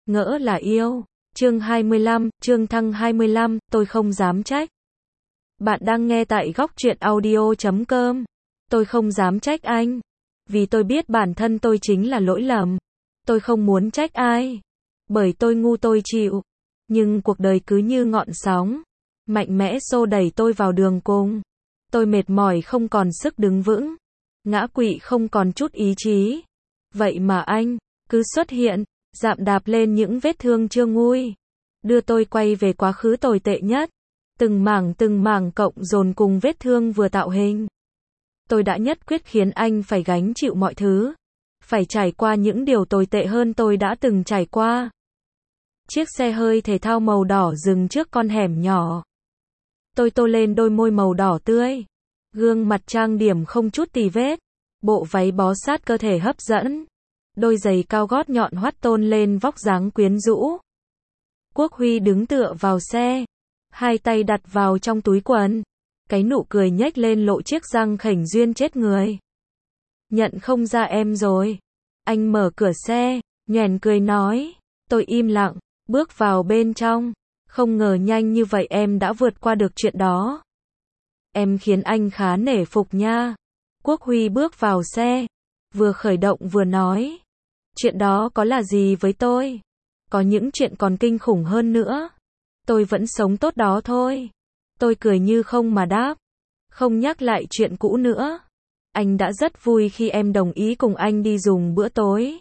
Ngỡ là yêu. Chương 25, Trương Thăng 25, tôi không dám trách. Bạn đang nghe tại góc truyện audio.com. Tôi không dám trách anh. Vì tôi biết bản thân tôi chính là lỗi lầm. Tôi không muốn trách ai. Bởi tôi ngu tôi chịu. Nhưng cuộc đời cứ như ngọn sóng. Mạnh mẽ xô đẩy tôi vào đường cùng. Tôi mệt mỏi không còn sức đứng vững. Ngã quỵ không còn chút ý chí. Vậy mà anh cứ xuất hiện, dạm đạp lên những vết thương chưa nguôi. Đưa tôi quay về quá khứ tồi tệ nhất. Từng mảng cộng dồn cùng vết thương vừa tạo hình. Tôi đã nhất quyết khiến anh phải gánh chịu mọi thứ. Phải trải qua những điều tồi tệ hơn tôi đã từng trải qua. Chiếc xe hơi thể thao màu đỏ dừng trước con hẻm nhỏ. Tôi tô lên đôi môi màu đỏ tươi. Gương mặt trang điểm không chút tì vết. Bộ váy bó sát cơ thể hấp dẫn. Đôi giày cao gót nhọn hoắt tôn lên vóc dáng quyến rũ. Quốc Huy đứng tựa vào xe. Hai tay đặt vào trong túi quần. Cái nụ cười nhếch lên lộ chiếc răng khểnh duyên chết người. Nhận không ra em rồi. Anh mở cửa xe, nhoẻn cười nói. Tôi im lặng, bước vào bên trong. Không ngờ nhanh như vậy em đã vượt qua được chuyện đó. Em khiến anh khá nể phục nha. Quốc Huy bước vào xe. Vừa khởi động vừa nói. Chuyện đó có là gì với tôi? Có những chuyện còn kinh khủng hơn nữa. Tôi vẫn sống tốt đó thôi. Tôi cười như không mà đáp. Không nhắc lại chuyện cũ nữa. Anh đã rất vui khi em đồng ý cùng anh đi dùng bữa tối.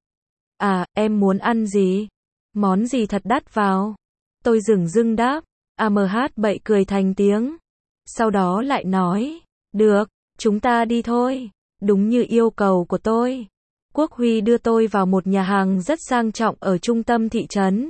À, em muốn ăn gì? Món gì thật đắt vào? Tôi dửng dưng đáp. AMH bậy cười thành tiếng. Sau đó lại nói. Được, chúng ta đi thôi. Đúng như yêu cầu của tôi. Quốc Huy đưa tôi vào một nhà hàng rất sang trọng ở trung tâm thị trấn.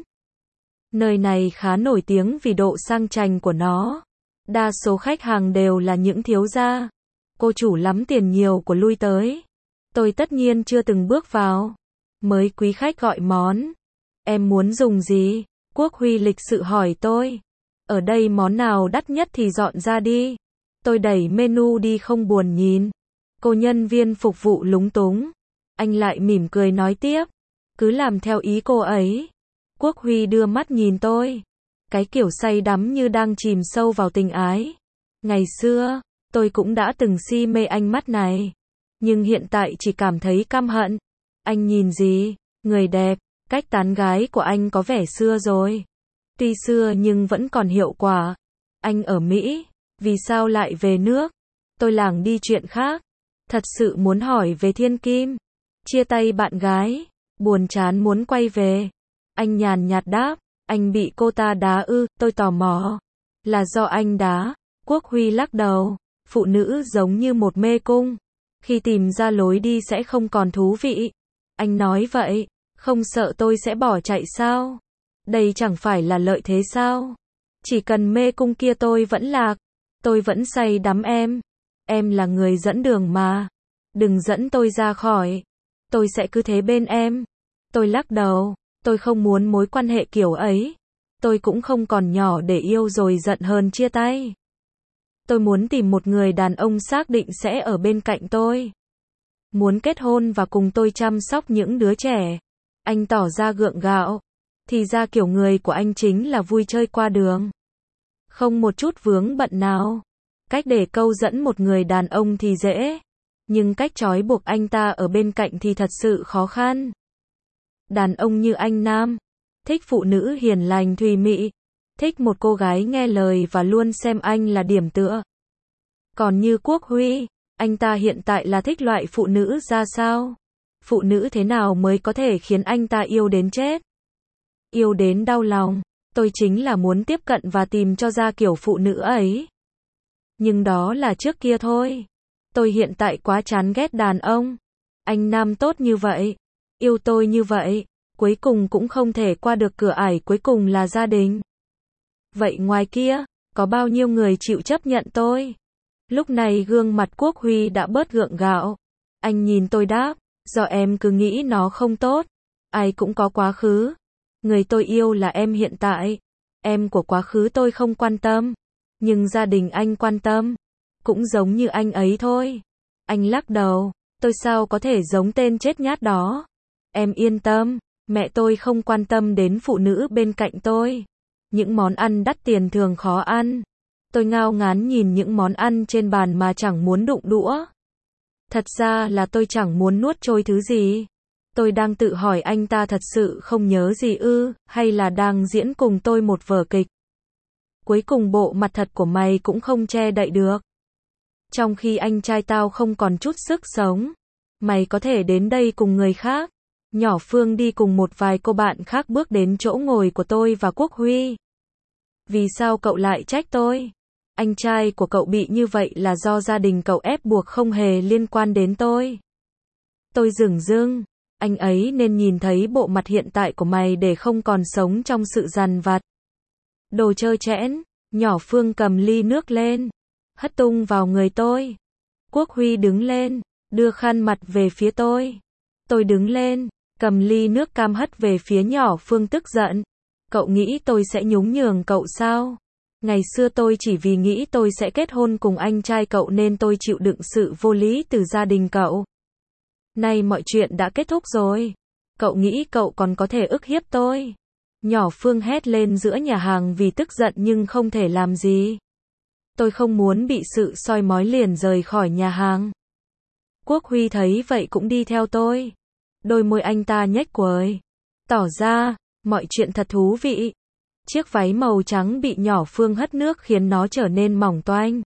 Nơi này khá nổi tiếng vì độ sang chảnh của nó. Đa số khách hàng đều là những thiếu gia. Cô chủ lắm tiền nhiều của lui tới. Tôi tất nhiên chưa từng bước vào. Mới quý khách gọi món. Em muốn dùng gì? Quốc Huy lịch sự hỏi tôi. Ở đây món nào đắt nhất thì dọn ra đi. Tôi đẩy menu đi không buồn nhìn. Cô nhân viên phục vụ lúng túng. Anh lại mỉm cười nói tiếp. Cứ làm theo ý cô ấy. Quốc Huy đưa mắt nhìn tôi. Cái kiểu say đắm như đang chìm sâu vào tình ái. Ngày xưa, tôi cũng đã từng si mê ánh mắt này. Nhưng hiện tại chỉ cảm thấy căm hận. Anh nhìn gì? Người đẹp. Cách tán gái của anh có vẻ xưa rồi. Tuy xưa nhưng vẫn còn hiệu quả. Anh ở Mỹ. Vì sao lại về nước? Tôi lảng đi chuyện khác. Thật sự muốn hỏi về Thiên Kim. Chia tay bạn gái. Buồn chán muốn quay về. Anh nhàn nhạt đáp. Anh bị cô ta đá ư? Tôi tò mò. Là do anh đá. Quốc Huy lắc đầu. Phụ nữ giống như một mê cung. Khi tìm ra lối đi sẽ không còn thú vị. Anh nói vậy. Không sợ tôi sẽ bỏ chạy sao? Đây chẳng phải là lợi thế sao? Chỉ cần mê cung kia tôi vẫn lạc. Tôi vẫn say đắm em. Em là người dẫn đường mà. Đừng dẫn tôi ra khỏi. Tôi sẽ cứ thế bên em. Tôi lắc đầu. Tôi không muốn mối quan hệ kiểu ấy. Tôi cũng không còn nhỏ để yêu rồi giận hờn chia tay. Tôi muốn tìm một người đàn ông xác định sẽ ở bên cạnh tôi. Muốn kết hôn và cùng tôi chăm sóc những đứa trẻ. Anh tỏ ra gượng gạo. Thì ra kiểu người của anh chính là vui chơi qua đường. Không một chút vướng bận nào. Cách để câu dẫn một người đàn ông thì dễ. Nhưng cách trói buộc anh ta ở bên cạnh thì thật sự khó khăn. Đàn ông như anh Nam. Thích phụ nữ hiền lành thùy mị. Thích một cô gái nghe lời và luôn xem anh là điểm tựa. Còn như Quốc Huy, anh ta hiện tại là thích loại phụ nữ ra sao? Phụ nữ thế nào mới có thể khiến anh ta yêu đến chết? Yêu đến đau lòng. Tôi chính là muốn tiếp cận và tìm cho ra kiểu phụ nữ ấy. Nhưng đó là trước kia thôi. Tôi hiện tại quá chán ghét đàn ông. Anh Nam tốt như vậy. Yêu tôi như vậy. Cuối cùng cũng không thể qua được cửa ải cuối cùng là gia đình. Vậy ngoài kia, có bao nhiêu người chịu chấp nhận tôi? Lúc này gương mặt Quốc Huy đã bớt gượng gạo. Anh nhìn tôi đáp. Do em cứ nghĩ nó không tốt. Ai cũng có quá khứ. Người tôi yêu là em hiện tại. Em của quá khứ tôi không quan tâm. Nhưng gia đình anh quan tâm. Cũng giống như anh ấy thôi. Anh lắc đầu. Tôi sao có thể giống tên chết nhát đó. Em yên tâm. Mẹ tôi không quan tâm đến phụ nữ bên cạnh tôi. Những món ăn đắt tiền thường khó ăn. Tôi ngao ngán nhìn những món ăn trên bàn mà chẳng muốn đụng đũa. Thật ra là tôi chẳng muốn nuốt trôi thứ gì. Tôi đang tự hỏi anh ta thật sự không nhớ gì ư, hay là đang diễn cùng tôi một vở kịch. Cuối cùng bộ mặt thật của mày cũng không che đậy được. Trong khi anh trai tao không còn chút sức sống. Mày có thể đến đây cùng người khác. Nhỏ Phương đi cùng một vài cô bạn khác bước đến chỗ ngồi của tôi và Quốc Huy. Vì sao cậu lại trách tôi? Anh trai của cậu bị như vậy là do gia đình cậu ép buộc, không hề liên quan đến tôi. Tôi dửng dưng. Anh ấy nên nhìn thấy bộ mặt hiện tại của mày để không còn sống trong sự dằn vặt. Đồ trơ trẽn. Nhỏ Phương cầm ly nước lên, hất tung vào người tôi. Quốc Huy đứng lên, đưa khăn mặt về phía tôi. Tôi đứng lên, cầm ly nước cam hất về phía nhỏ Phương tức giận. Cậu nghĩ tôi sẽ nhún nhường cậu sao? Ngày xưa tôi chỉ vì nghĩ tôi sẽ kết hôn cùng anh trai cậu nên tôi chịu đựng sự vô lý từ gia đình cậu. Nay mọi chuyện đã kết thúc rồi. Cậu nghĩ cậu còn có thể ức hiếp tôi? Nhỏ Phương hét lên giữa nhà hàng vì tức giận nhưng không thể làm gì. Tôi không muốn bị sự soi mói liền rời khỏi nhà hàng. Quốc Huy thấy vậy cũng đi theo tôi. Đôi môi anh ta nhếch quời, tỏ ra, mọi chuyện thật thú vị. Chiếc váy màu trắng bị nhỏ Phương hất nước khiến nó trở nên mỏng toanh.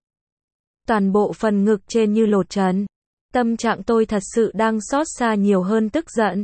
Toàn bộ phần ngực trên như lột trần. Tâm trạng tôi thật sự đang xót xa nhiều hơn tức giận.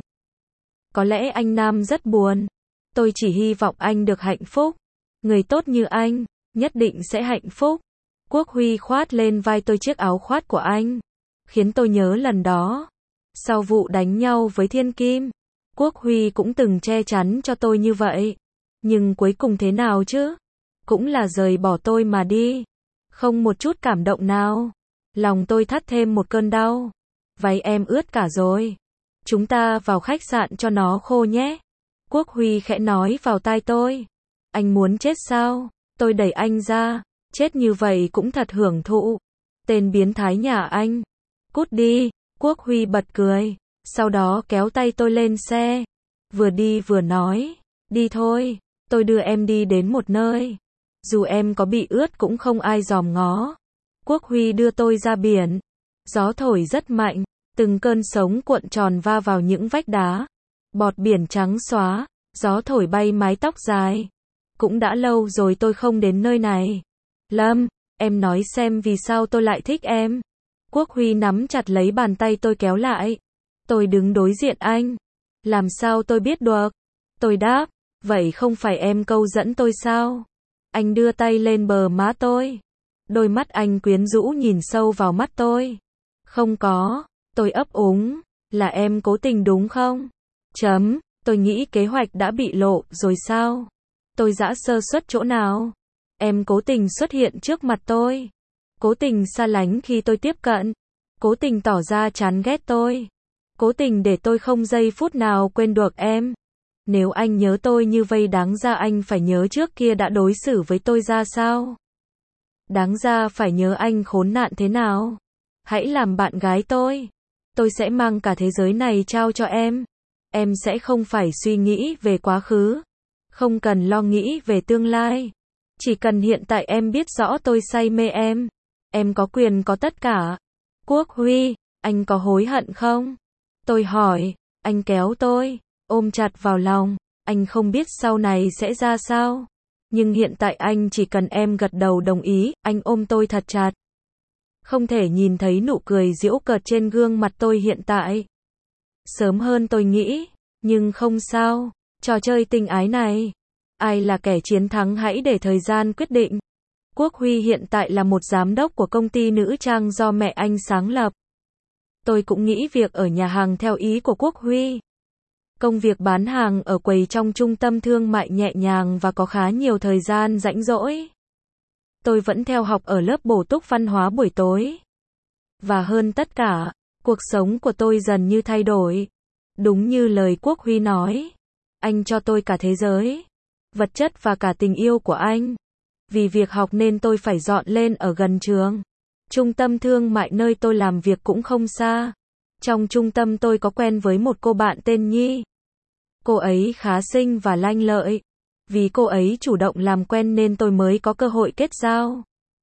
Có lẽ anh Nam rất buồn. Tôi chỉ hy vọng anh được hạnh phúc. Người tốt như anh, nhất định sẽ hạnh phúc. Quốc Huy khoát lên vai tôi chiếc áo khoác của anh, khiến tôi nhớ lần đó. Sau vụ đánh nhau với Thiên Kim, Quốc Huy cũng từng che chắn cho tôi như vậy. Nhưng cuối cùng thế nào chứ? Cũng là rời bỏ tôi mà đi. Không một chút cảm động nào. Lòng tôi thắt thêm một cơn đau. Váy em ướt cả rồi. Chúng ta vào khách sạn cho nó khô nhé. Quốc Huy khẽ nói vào tai tôi. Anh muốn chết sao? Tôi đẩy anh ra. Chết như vậy cũng thật hưởng thụ. Tên biến thái nhà anh. Cút đi. Quốc Huy bật cười. Sau đó kéo tay tôi lên xe. Vừa đi vừa nói. Đi thôi. Tôi đưa em đi đến một nơi. Dù em có bị ướt cũng không ai dòm ngó. Quốc Huy đưa tôi ra biển. Gió thổi rất mạnh. Từng cơn sóng cuộn tròn va vào những vách đá. Bọt biển trắng xóa. Gió thổi bay mái tóc dài. Cũng đã lâu rồi tôi không đến nơi này. Lâm, em nói xem vì sao tôi lại thích em. Quốc Huy nắm chặt lấy bàn tay tôi kéo lại. Tôi đứng đối diện anh. Làm sao tôi biết được? Tôi đáp, vậy không phải em câu dẫn tôi sao? Anh đưa tay lên bờ má tôi. Đôi mắt anh quyến rũ nhìn sâu vào mắt tôi. Không có, tôi ấp úng, là em cố tình đúng không? Tôi nghĩ kế hoạch đã bị lộ rồi sao? Tôi dã sơ suất chỗ nào? Em cố tình xuất hiện trước mặt tôi. Cố tình xa lánh khi tôi tiếp cận. Cố tình tỏ ra chán ghét tôi. Cố tình để tôi không giây phút nào quên được em. Nếu anh nhớ tôi như vậy đáng ra anh phải nhớ trước kia đã đối xử với tôi ra sao. Đáng ra phải nhớ anh khốn nạn thế nào. Hãy làm bạn gái tôi. Tôi sẽ mang cả thế giới này trao cho em. Em sẽ không phải suy nghĩ về quá khứ. Không cần lo nghĩ về tương lai. Chỉ cần hiện tại em biết rõ tôi say mê em. Em có quyền có tất cả. Quốc Huy, anh có hối hận không? Tôi hỏi, anh kéo tôi, ôm chặt vào lòng. Anh không biết sau này sẽ ra sao. Nhưng hiện tại anh chỉ cần em gật đầu đồng ý, anh ôm tôi thật chặt. Không thể nhìn thấy nụ cười giễu cợt trên gương mặt tôi hiện tại. Sớm hơn tôi nghĩ, nhưng không sao. Trò chơi tình ái này, ai là kẻ chiến thắng hãy để thời gian quyết định. Quốc Huy hiện tại là một giám đốc của công ty nữ trang do mẹ anh sáng lập. Tôi cũng nghĩ việc ở nhà hàng theo ý của Quốc Huy. Công việc bán hàng ở quầy trong trung tâm thương mại nhẹ nhàng và có khá nhiều thời gian rảnh rỗi. Tôi vẫn theo học ở lớp bổ túc văn hóa buổi tối. Và hơn tất cả, cuộc sống của tôi dần như thay đổi. Đúng như lời Quốc Huy nói. Anh cho tôi cả thế giới, vật chất và cả tình yêu của anh. Vì việc học nên tôi phải dọn lên ở gần trường. Trung tâm thương mại nơi tôi làm việc cũng không xa. Trong trung tâm tôi có quen với một cô bạn tên Nhi. Cô ấy khá xinh và lanh lợi. Vì cô ấy chủ động làm quen nên tôi mới có cơ hội kết giao.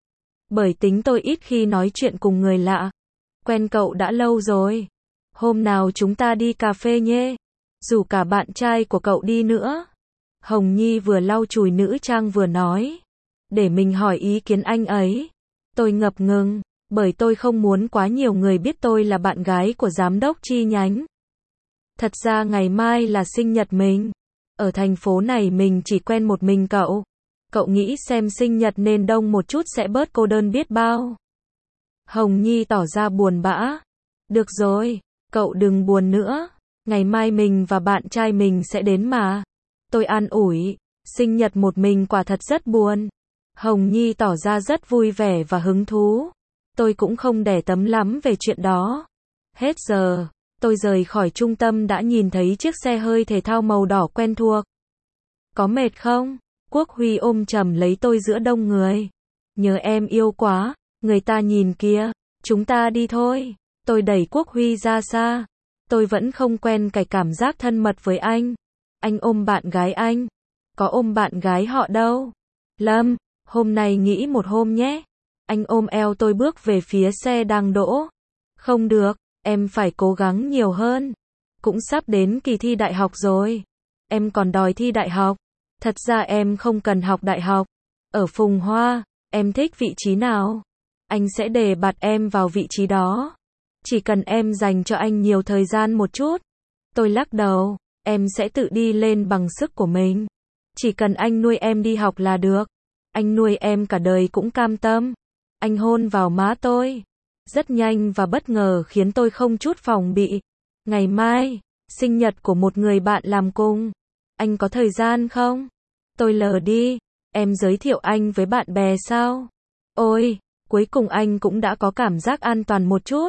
Bởi tính tôi ít khi nói chuyện cùng người lạ. Quen cậu đã lâu rồi. Hôm nào chúng ta đi cà phê nhé. Rủ cả bạn trai của cậu đi nữa. Hồng Nhi vừa lau chùi nữ trang vừa nói. Để mình hỏi ý kiến anh ấy. Tôi ngập ngừng, bởi tôi không muốn quá nhiều người biết tôi là bạn gái của giám đốc chi nhánh. Thật ra ngày mai là sinh nhật mình. Ở thành phố này mình chỉ quen một mình cậu. Cậu nghĩ xem sinh nhật nên đông một chút sẽ bớt cô đơn biết bao. Hồng Nhi tỏ ra buồn bã. Được rồi, cậu đừng buồn nữa. Ngày mai mình và bạn trai mình sẽ đến mà. Tôi an ủi, sinh nhật một mình quả thật rất buồn. Hồng Nhi tỏ ra rất vui vẻ và hứng thú. Tôi cũng không để tâm lắm về chuyện đó. Hết giờ, tôi rời khỏi trung tâm đã nhìn thấy chiếc xe hơi thể thao màu đỏ quen thuộc. Có mệt không? Quốc Huy ôm chầm lấy tôi giữa đông người. Nhớ em yêu quá, người ta nhìn kìa, chúng ta đi thôi. Tôi đẩy Quốc Huy ra xa. Tôi vẫn không quen cái cảm giác thân mật với anh. Anh ôm bạn gái anh. Có ôm bạn gái họ đâu. Lâm, hôm nay nghỉ một hôm nhé. Anh ôm eo tôi bước về phía xe đang đỗ. Không được, em phải cố gắng nhiều hơn. Cũng sắp đến kỳ thi đại học rồi. Em còn đòi thi đại học. Thật ra em không cần học đại học. Ở Phùng Hoa, em thích vị trí nào? Anh sẽ đề bạt em vào vị trí đó. Chỉ cần em dành cho anh nhiều thời gian một chút. Tôi lắc đầu, em sẽ tự đi lên bằng sức của mình. Chỉ cần anh nuôi em đi học là được. Anh nuôi em cả đời cũng cam tâm. Anh hôn vào má tôi. Rất nhanh và bất ngờ khiến tôi không chút phòng bị. Ngày mai, sinh nhật của một người bạn làm cùng. Anh có thời gian không? Tôi lờ đi. Em giới thiệu anh với bạn bè sao? Ôi, cuối cùng anh cũng đã có cảm giác an toàn một chút.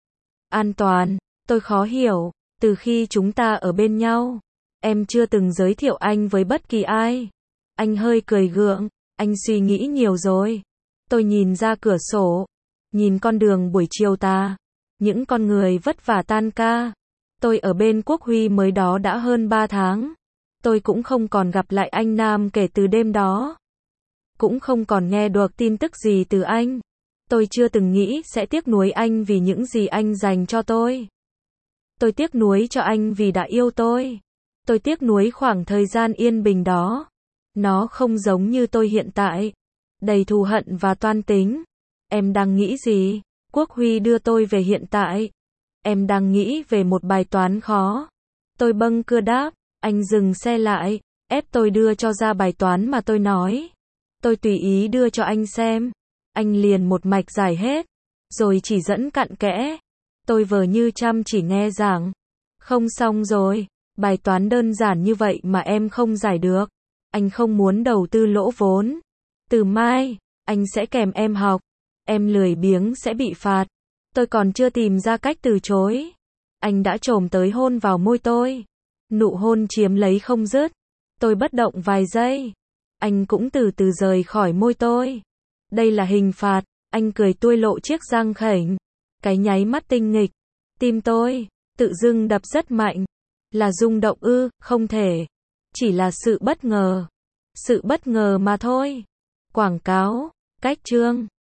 An toàn? Tôi khó hiểu. Từ khi chúng ta ở bên nhau, em chưa từng giới thiệu anh với bất kỳ ai. Anh hơi cười gượng. Anh suy nghĩ nhiều rồi. Tôi nhìn ra cửa sổ. Nhìn con đường buổi chiều tà. Những con người vất vả tan ca. Tôi ở bên Quốc Huy mới đó đã hơn 3 tháng. Tôi cũng không còn gặp lại anh Nam kể từ đêm đó. Cũng không còn nghe được tin tức gì từ anh. Tôi chưa từng nghĩ sẽ tiếc nuối anh vì những gì anh dành cho tôi. Tôi tiếc nuối cho anh vì đã yêu tôi. Tôi tiếc nuối khoảng thời gian yên bình đó. Nó không giống như tôi hiện tại. Đầy thù hận và toan tính. Em đang nghĩ gì? Quốc Huy đưa tôi về hiện tại. Em đang nghĩ về một bài toán khó. Tôi bâng cưa đáp. Anh dừng xe lại, ép tôi đưa cho ra bài toán mà tôi nói. Tôi tùy ý đưa cho anh xem. Anh liền một mạch giải hết. Rồi chỉ dẫn cặn kẽ. Tôi vờ như chăm chỉ nghe giảng. Không xong rồi. Bài toán đơn giản như vậy mà em không giải được. Anh không muốn đầu tư lỗ vốn. Từ mai, anh sẽ kèm em học. Em lười biếng sẽ bị phạt. Tôi còn chưa tìm ra cách từ chối. Anh đã chồm tới hôn vào môi tôi. Nụ hôn chiếm lấy không dứt. Tôi bất động vài giây. Anh cũng từ từ rời khỏi môi tôi. Đây là hình phạt. Anh cười tuôi lộ chiếc răng khểnh. Cái nháy mắt tinh nghịch. Tim tôi tự dưng đập rất mạnh. Là rung động ư? Không thể. Chỉ là sự bất ngờ. Sự bất ngờ mà thôi. Quảng cáo. Cách chương